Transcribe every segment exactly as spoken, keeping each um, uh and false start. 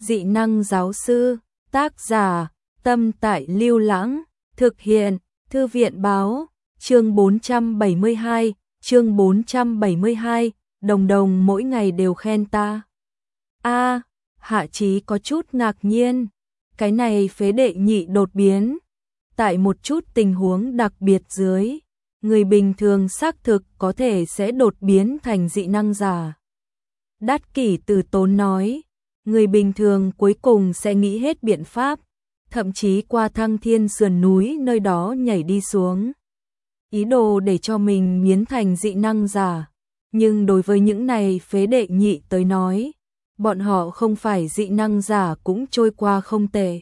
dị năng giáo sư, tác giả, Tâm Tại Lưu Lãng, thực hiện, Thư viện báo, chương bốn trăm bảy mươi hai, chương bốn trăm bảy mươi hai, Đồng Đồng mỗi ngày đều khen ta. A, Hạ Chí có chút ngạc nhiên, cái này phế đệ nhị đột biến. Tại một chút tình huống đặc biệt dưới, người bình thường xác thực có thể sẽ đột biến thành dị năng giả. Đát Kỷ từ tốn nói, người bình thường cuối cùng sẽ nghĩ hết biện pháp, thậm chí qua Thăng Thiên sườn núi nơi đó nhảy đi xuống. Ý đồ để cho mình biến thành dị năng giả, nhưng đối với những này phế đệ nhị tới nói, bọn họ không phải dị năng giả cũng trôi qua không tệ.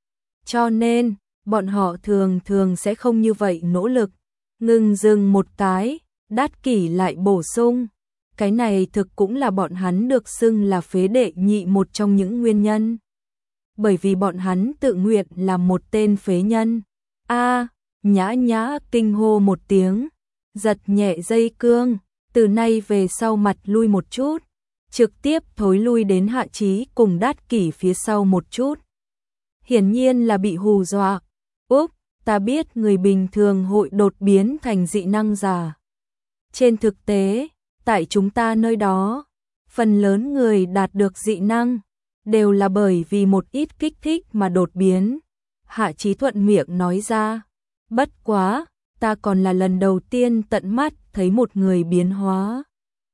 Cho nên, bọn họ thường thường sẽ không như vậy nỗ lực. Ngừng dừng một cái, Đát Kỷ lại bổ sung, cái này thực cũng là bọn hắn được xưng là phế đệ nhị một trong những nguyên nhân. Bởi vì bọn hắn tự nguyện làm một tên phế nhân. A, Nhã Nhã kinh hô một tiếng, giật nhẹ dây cương, từ nay về sau mặt lui một chút, trực tiếp thối lui đến Hạ Chí cùng Đát Kỷ phía sau một chút. Hiển nhiên là bị hù dọa. Úp, ta biết người bình thường hội đột biến thành dị năng giả. Trên thực tế, tại chúng ta nơi đó, phần lớn người đạt được dị năng đều là bởi vì một ít kích thích mà đột biến. Hạ Chí thuận miệng nói ra, bất quá, ta còn là lần đầu tiên tận mắt thấy một người biến hóa.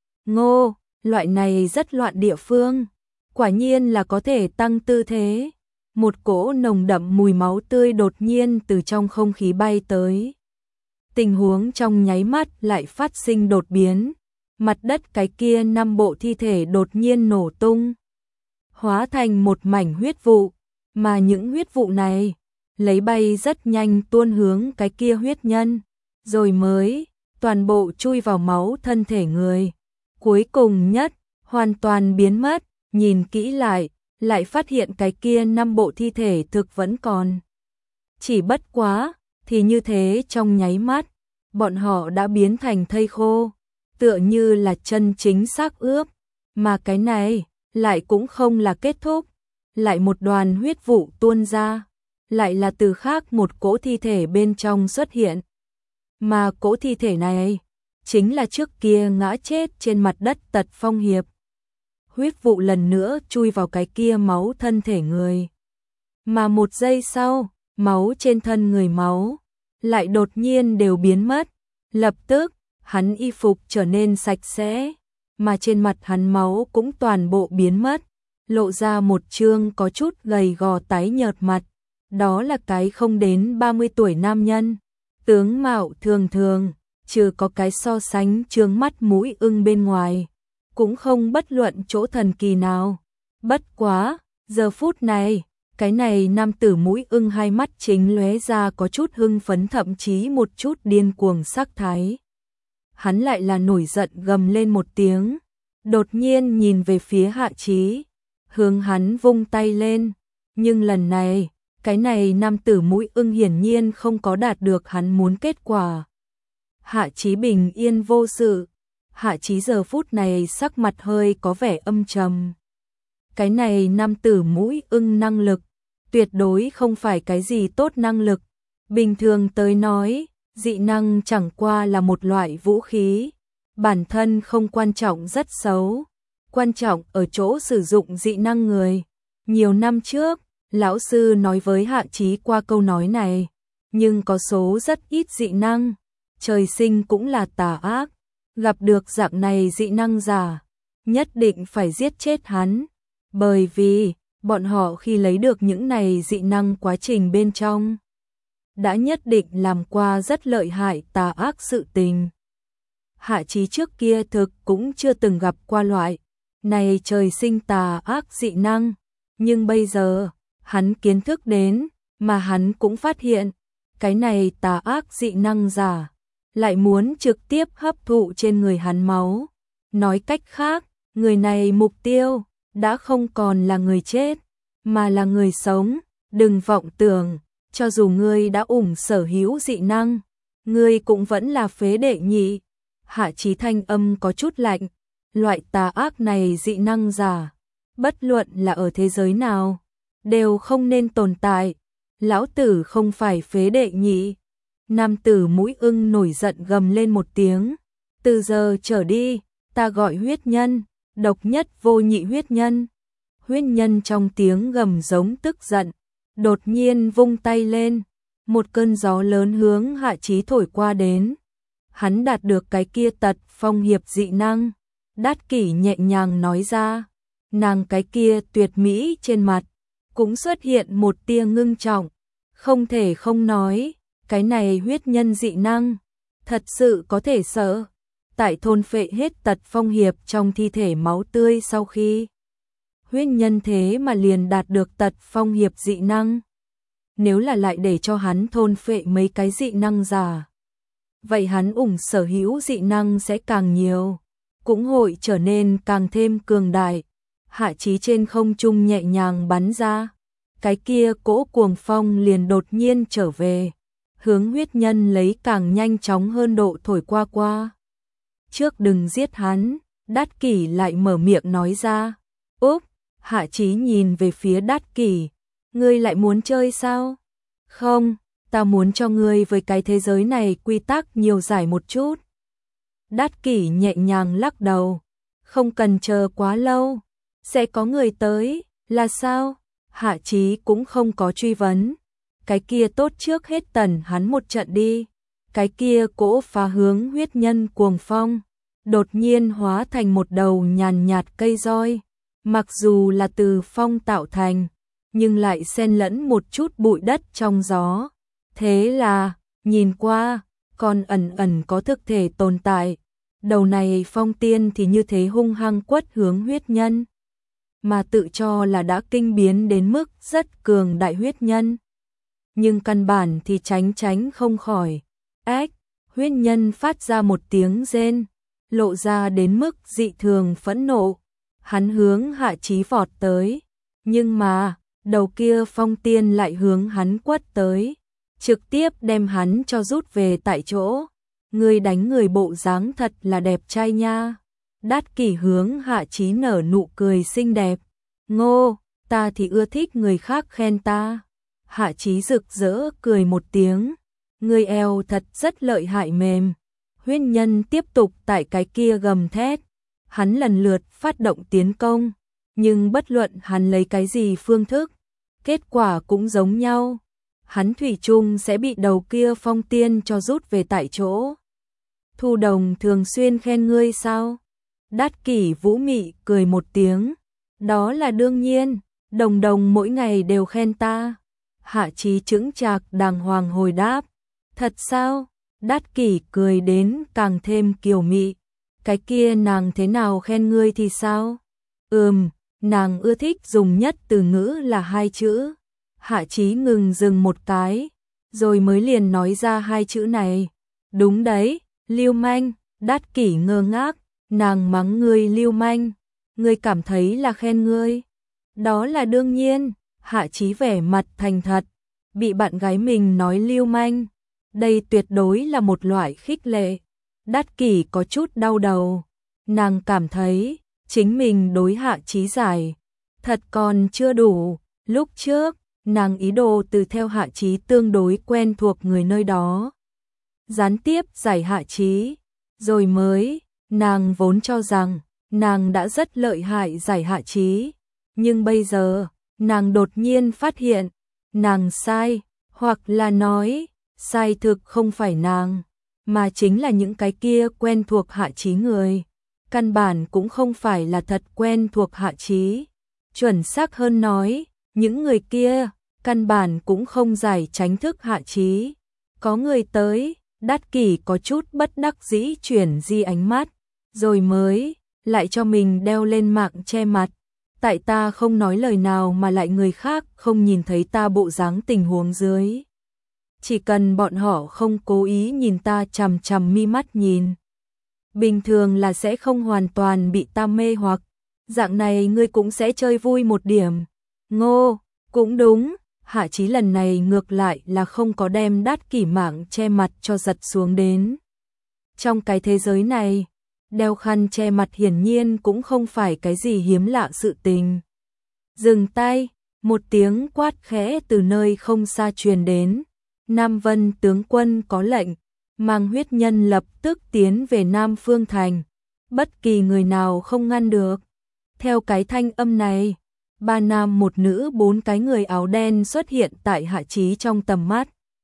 Ngô, loại này rất loạn địa phương, quả nhiên là có thể tăng tư thế. Một cỗ nồng đậm mùi máu tươi đột nhiên từ trong không khí bay tới. Tình huống trong nháy mắt lại phát sinh đột biến. Mặt đất cái kia năm bộ thi thể đột nhiên nổ tung, hóa thành một mảnh huyết vụ, mà những huyết vụ này lấy bay rất nhanh tuôn hướng cái kia huyết nhân, rồi mới toàn bộ chui vào máu thân thể người. Cuối cùng nhất, hoàn toàn biến mất, nhìn kỹ lại, lại phát hiện cái kia năm bộ thi thể thực vẫn còn. Chỉ bất quá, thì như thế trong nháy mắt, bọn họ đã biến thành thây khô, tựa như là chân chính xác ướp, mà cái này lại cũng không là kết thúc, lại một đoàn huyết vụ tuôn ra, lại là từ khác một cỗ thi thể bên trong xuất hiện. Mà cỗ thi thể này chính là trước kia ngã chết trên mặt đất Tật Phong Hiệp. Huyết vụ lần nữa chui vào cái kia máu thân thể người. Mà một giây sau, máu trên thân người máu lại đột nhiên đều biến mất. Lập tức, hắn y phục trở nên sạch sẽ, mà trên mặt hắn máu cũng toàn bộ biến mất, lộ ra một trương có chút gầy gò tái nhợt mặt. Đó là cái không đến ba mươi tuổi nam nhân, tướng mạo thường thường, trừ có cái so sánh trương mắt mũi ưng bên ngoài, cũng không bất luận chỗ thần kỳ nào. Bất quá, giờ phút này, cái này nam tử mũi ưng hai mắt chính lóe ra có chút hưng phấn, thậm chí một chút điên cuồng sắc thái. Hắn lại là nổi giận gầm lên một tiếng, đột nhiên nhìn về phía Hạ Chí, hướng hắn vung tay lên, nhưng lần này, cái này nam tử mũi ưng hiển nhiên không có đạt được hắn muốn kết quả. Hạ Chí bình yên vô sự. Hạ Chí giờ phút này sắc mặt hơi có vẻ âm trầm. Cái này nam tử mũi ưng năng lực, tuyệt đối không phải cái gì tốt năng lực. Bình thường tới nói, dị năng chẳng qua là một loại vũ khí, bản thân không quan trọng rất xấu, quan trọng ở chỗ sử dụng dị năng người. Nhiều năm trước, lão sư nói với Hạ Chí qua câu nói này, nhưng có số rất ít dị năng, trời sinh cũng là tà ác. Gặp được dạng này dị năng giả, nhất định phải giết chết hắn, bởi vì bọn họ khi lấy được những này dị năng quá trình bên trong, đã nhất định làm qua rất lợi hại tà ác sự tình. Hạ Chí trước kia thực cũng chưa từng gặp qua loại này trời sinh tà ác dị năng, nhưng bây giờ, hắn kiến thức đến, mà hắn cũng phát hiện, cái này tà ác dị năng giả lại muốn trực tiếp hấp thụ trên người hắn máu. Nói cách khác, người này mục tiêu đã không còn là người chết, mà là người sống. Đừng vọng tưởng, cho dù ngươi đã ủng sở hữu dị năng, ngươi cũng vẫn là phế đệ nhị. Hạ Chí thanh âm có chút lạnh, loại tà ác này dị năng giả, bất luận là ở thế giới nào, đều không nên tồn tại. Lão tử không phải phế đệ nhị. Nam tử mũi ưng nổi giận gầm lên một tiếng. Từ giờ trở đi, ta gọi huyết nhân, độc nhất vô nhị huyết nhân. Huyết nhân trong tiếng gầm giống tức giận, đột nhiên vung tay lên, một cơn gió lớn hướng Hạ Chí thổi qua đến. Hắn đạt được cái kia tật phong hiệp dị năng. Đát Kỷ nhẹ nhàng nói ra, nàng cái kia tuyệt mỹ trên mặt cũng xuất hiện một tia ngưng trọng, không thể không nói, cái này huyết nhân dị năng thật sự có thể sợ. Tại thôn phệ hết tật phong hiệp trong thi thể máu tươi sau khi huyết nhân thế mà liền đạt được tật phong hiệp dị năng. Nếu là lại để cho hắn thôn phệ mấy cái dị năng giả, vậy hắn ủng sở hữu dị năng sẽ càng nhiều, cũng hội trở nên càng thêm cường đại. Hạ Chí trên không trung nhẹ nhàng bắn ra, cái kia cỗ cuồng phong liền đột nhiên trở về, hướng huyết nhân lấy càng nhanh chóng hơn độ thổi qua qua. Trước đừng giết hắn, Đát Kỷ lại mở miệng nói ra. Úp, Hạ Chí nhìn về phía Đát Kỷ, ngươi lại muốn chơi sao? Không, ta muốn cho ngươi với cái thế giới này quy tắc nhiều giải một chút. Đát Kỷ nhẹ nhàng lắc đầu, không cần chờ quá lâu, sẽ có người tới, là sao? Hạ Chí cũng không có truy vấn, cái kia tốt trước hết tần hắn một trận đi. Cái kia cỗ phá hướng huyết nhân cuồng phong, đột nhiên hóa thành một đầu nhàn nhạt cây roi, mặc dù là từ phong tạo thành, nhưng lại xen lẫn một chút bụi đất trong gió. Thế là, nhìn qua, còn ẩn ẩn có thực thể tồn tại. Đầu này phong tiên thì như thế hung hăng quất hướng huyết nhân, mà tự cho là đã kinh biến đến mức rất cường đại huyết nhân. Nhưng căn bản thì tránh tránh không khỏi. Ách, huyết nhân phát ra một tiếng rên, lộ ra đến mức dị thường phẫn nộ. Hắn hướng Hạ Chí vọt tới, nhưng mà, đầu kia phong tiên lại hướng hắn quất tới, trực tiếp đem hắn cho rút về tại chỗ. Người đánh người bộ dáng thật là đẹp trai nha. Đát Kỷ hướng Hạ Chí nở nụ cười xinh đẹp. Ngô, ta thì ưa thích người khác khen ta. Hạ Chí rực rỡ cười một tiếng. Người eo thật rất lợi hại mềm. Huyết nhân tiếp tục tại cái kia gầm thét. Hắn lần lượt phát động tiến công, nhưng bất luận hắn lấy cái gì phương thức, kết quả cũng giống nhau. Hắn thủy chung sẽ bị đầu kia phong tiên cho rút về tại chỗ. Thu Đồng thường xuyên khen ngươi sao? Đát Kỷ vũ mị cười một tiếng. Đó là đương nhiên, Đồng Đồng mỗi ngày đều khen ta. Hạ Chí chững chạc đàng hoàng hồi đáp. Thật sao? Đát Kỷ cười đến càng thêm kiều mị. Cái kia nàng thế nào khen ngươi thì sao? Ừm, nàng ưa thích dùng nhất từ ngữ là hai chữ. Hạ Chí ngừng dừng một cái, rồi mới liền nói ra hai chữ này. Đúng đấy, lưu manh. Đát Kỷ ngơ ngác, nàng mắng ngươi lưu manh. Ngươi cảm thấy là khen ngươi? Đó là đương nhiên. Hạ Chí vẻ mặt thành thật, bị bạn gái mình nói lưu manh, đây tuyệt đối là một loại khích lệ. Đát Kỷ có chút đau đầu, nàng cảm thấy chính mình đối Hạ Chí giải thật còn chưa đủ. Lúc trước, nàng ý đồ từ theo Hạ Chí tương đối quen thuộc người nơi đó, gián tiếp giải Hạ Chí, rồi mới, nàng vốn cho rằng nàng đã rất lợi hại giải Hạ Chí, nhưng bây giờ, nàng đột nhiên phát hiện, nàng sai, hoặc là nói, sai thực không phải nàng, mà chính là những cái kia quen thuộc Hạ Chí người. Căn bản cũng không phải là thật quen thuộc Hạ Chí. Chuẩn xác hơn nói, những người kia, căn bản cũng không giải tránh thức Hạ Chí. Có người tới, Đát Kỷ có chút bất đắc dĩ chuyển di ánh mắt, rồi mới, lại cho mình đeo lên mạng che mặt. Tại ta không nói lời nào mà lại người khác không nhìn thấy ta bộ dáng tình huống dưới. Chỉ cần bọn họ không cố ý nhìn ta chằm chằm mi mắt nhìn, bình thường là sẽ không hoàn toàn bị ta mê hoặc. Dạng này ngươi cũng sẽ chơi vui một điểm. Ngô, cũng đúng. Hạ Chí lần này ngược lại là không có đem Đát Kỷ mạng che mặt cho giật xuống đến. Trong cái thế giới này, đeo khăn che mặt hiển nhiên cũng không phải cái gì hiếm lạ sự tình. Dừng tay, một tiếng quát khẽ từ nơi không xa truyền đến. Nam Vân tướng quân có lệnh, mang huyết nhân lập tức tiến về Nam Phương Thành. Bất kỳ người nào không ngăn được. Theo cái thanh âm này, ba nam một nữ bốn cái người áo đen xuất hiện tại Hạ Chí trong tầm mắt.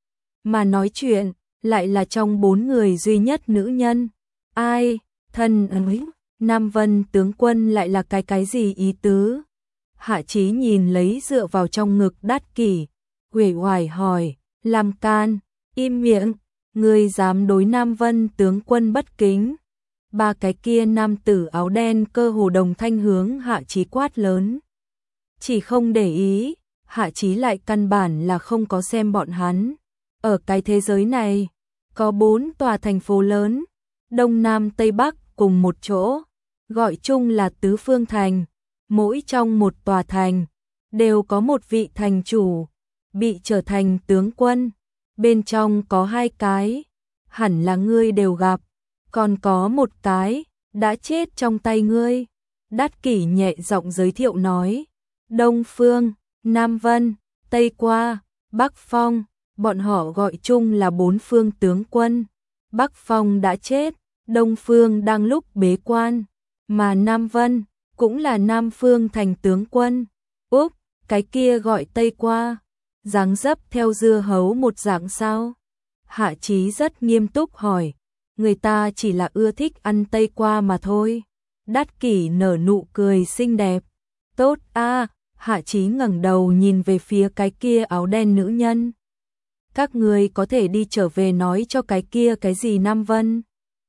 Mà nói chuyện, lại là trong bốn người duy nhất nữ nhân. Ai, thân ấy, Nam Vân tướng quân lại là cái cái gì ý tứ? Hạ Chí nhìn lấy dựa vào trong ngực Đát Kỷ, uể oải hỏi, làm can, im miệng, ngươi dám đối Nam Vân tướng quân bất kính. Ba cái kia nam tử áo đen cơ hồ đồng thanh hướng Hạ Chí quát lớn. Chỉ không để ý, Hạ Chí lại căn bản là không có xem bọn hắn. Ở cái thế giới này, có bốn tòa thành phố lớn, Đông Nam Tây Bắc cùng một chỗ, gọi chung là Tứ Phương Thành. Mỗi trong một tòa thành, đều có một vị thành chủ, bị trở thành tướng quân. Bên trong có hai cái, hẳn là ngươi đều gặp, còn có một cái, đã chết trong tay ngươi. Đát Kỷ nhẹ giọng giới thiệu nói, Đông Phương, Nam Vân, Tây Qua, Bắc Phong, bọn họ gọi chung là bốn phương tướng quân. Bắc Phong đã chết, Đông Phương đang lúc bế quan, mà Nam Vân cũng là Nam Phương thành tướng quân. Úp, cái kia gọi Tây Qua, dáng dấp theo dưa hấu một dạng sao? Hạ Chí rất nghiêm túc hỏi, người ta chỉ là ưa thích ăn Tây Qua mà thôi. Đát Kỷ nở nụ cười xinh đẹp. Tốt a, Hạ Chí ngẩng đầu nhìn về phía cái kia áo đen nữ nhân. Các người có thể đi trở về nói cho cái kia cái gì Nam Vân.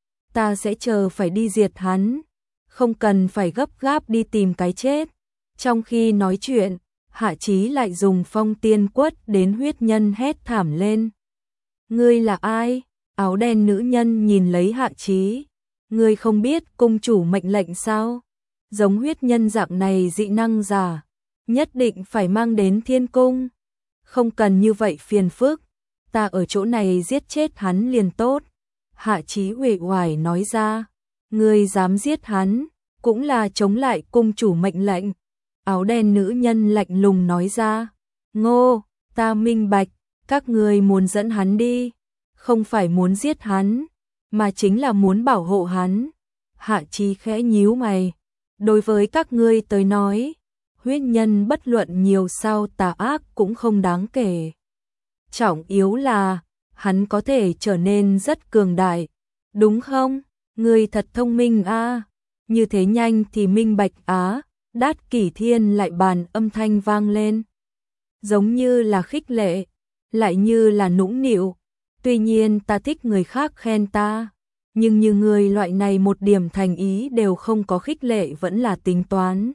Ta sẽ chờ phải đi diệt hắn, không cần phải gấp gáp đi tìm cái chết. Trong khi nói chuyện, Hạ Chí lại dùng phong tiên quất đến huyết nhân hét thảm lên. Ngươi là ai? Áo đen nữ nhân nhìn lấy Hạ Chí. Ngươi không biết cung chủ mệnh lệnh sao? Giống huyết nhân dạng này dị năng giả, nhất định phải mang đến thiên cung. Không cần như vậy phiền phức, ta ở chỗ này giết chết hắn liền tốt. Hạ Chí uể oải nói ra, ngươi dám giết hắn, cũng là chống lại cung chủ mệnh lệnh. Áo đen nữ nhân lạnh lùng nói ra, Ngô, ta minh bạch, các ngươi muốn dẫn hắn đi, không phải muốn giết hắn, mà chính là muốn bảo hộ hắn. Hạ Chí khẽ nhíu mày, đối với các ngươi tới nói, huyết nhân bất luận nhiều sao tà ác cũng không đáng kể. Trọng yếu là, hắn có thể trở nên rất cường đại, đúng không? Ngươi thật thông minh a, như thế nhanh thì minh bạch á. Đát Kỷ Thiên lại bàn âm thanh vang lên, giống như là khích lệ, lại như là nũng nịu. Tuy nhiên ta thích người khác khen ta, nhưng như người loại này một điểm thành ý đều không có khích lệ vẫn là tính toán.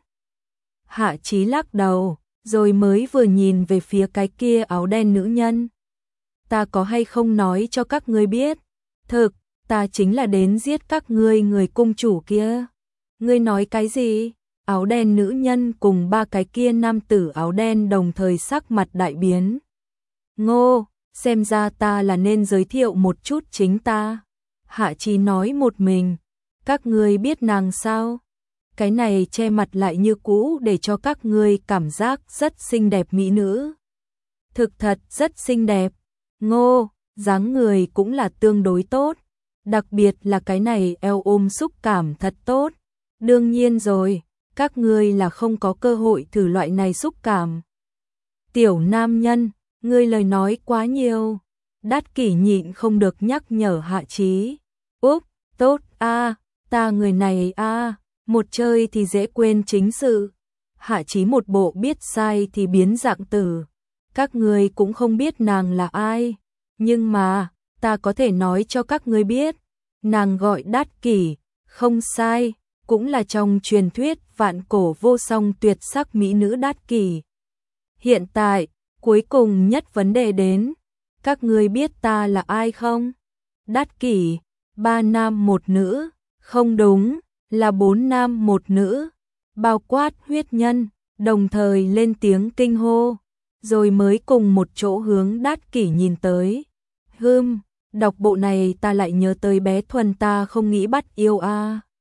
Hạ Chí lắc đầu, rồi mới vừa nhìn về phía cái kia áo đen nữ nhân. Ta có hay không nói cho các ngươi biết, thực, ta chính là đến giết các ngươi người cung chủ kia. Ngươi nói cái gì? Áo đen nữ nhân cùng ba cái kia nam tử áo đen đồng thời sắc mặt đại biến. Ngô, xem ra ta là nên giới thiệu một chút chính ta. Hạ Chí nói một mình, các ngươi biết nàng sao? Cái này che mặt lại như cũ để cho các ngươi cảm giác rất xinh đẹp mỹ nữ. Thực thật rất xinh đẹp. Ngô, dáng người cũng là tương đối tốt, đặc biệt là cái này eo ôm xúc cảm thật tốt. Đương nhiên rồi, các ngươi là không có cơ hội thử loại này xúc cảm. Tiểu nam nhân, ngươi lời nói quá nhiều. Đát Kỷ nhịn không được nhắc nhở Hạ Chí. Úp, tốt a, ta người này a, một chơi thì dễ quên chính sự. Hạ Chí một bộ biết sai thì biến dạng tử. Các ngươi cũng không biết nàng là ai, nhưng mà ta có thể nói cho các ngươi biết, nàng gọi Đát Kỷ, không sai, cũng là trong truyền thuyết vạn cổ vô song tuyệt sắc mỹ nữ Đát Kỷ. Hiện tại, cuối cùng nhất vấn đề đến, các ngươi biết ta là ai không? Đát Kỷ, ba nam một nữ, không đúng, là bốn nam một nữ, bao quát huyết nhân, đồng thời lên tiếng kinh hô, rồi mới cùng một chỗ hướng Đát Kỷ nhìn tới. Hừm, đọc bộ này ta lại nhớ tới bé Thuần ta không nghĩ bắt yêu a.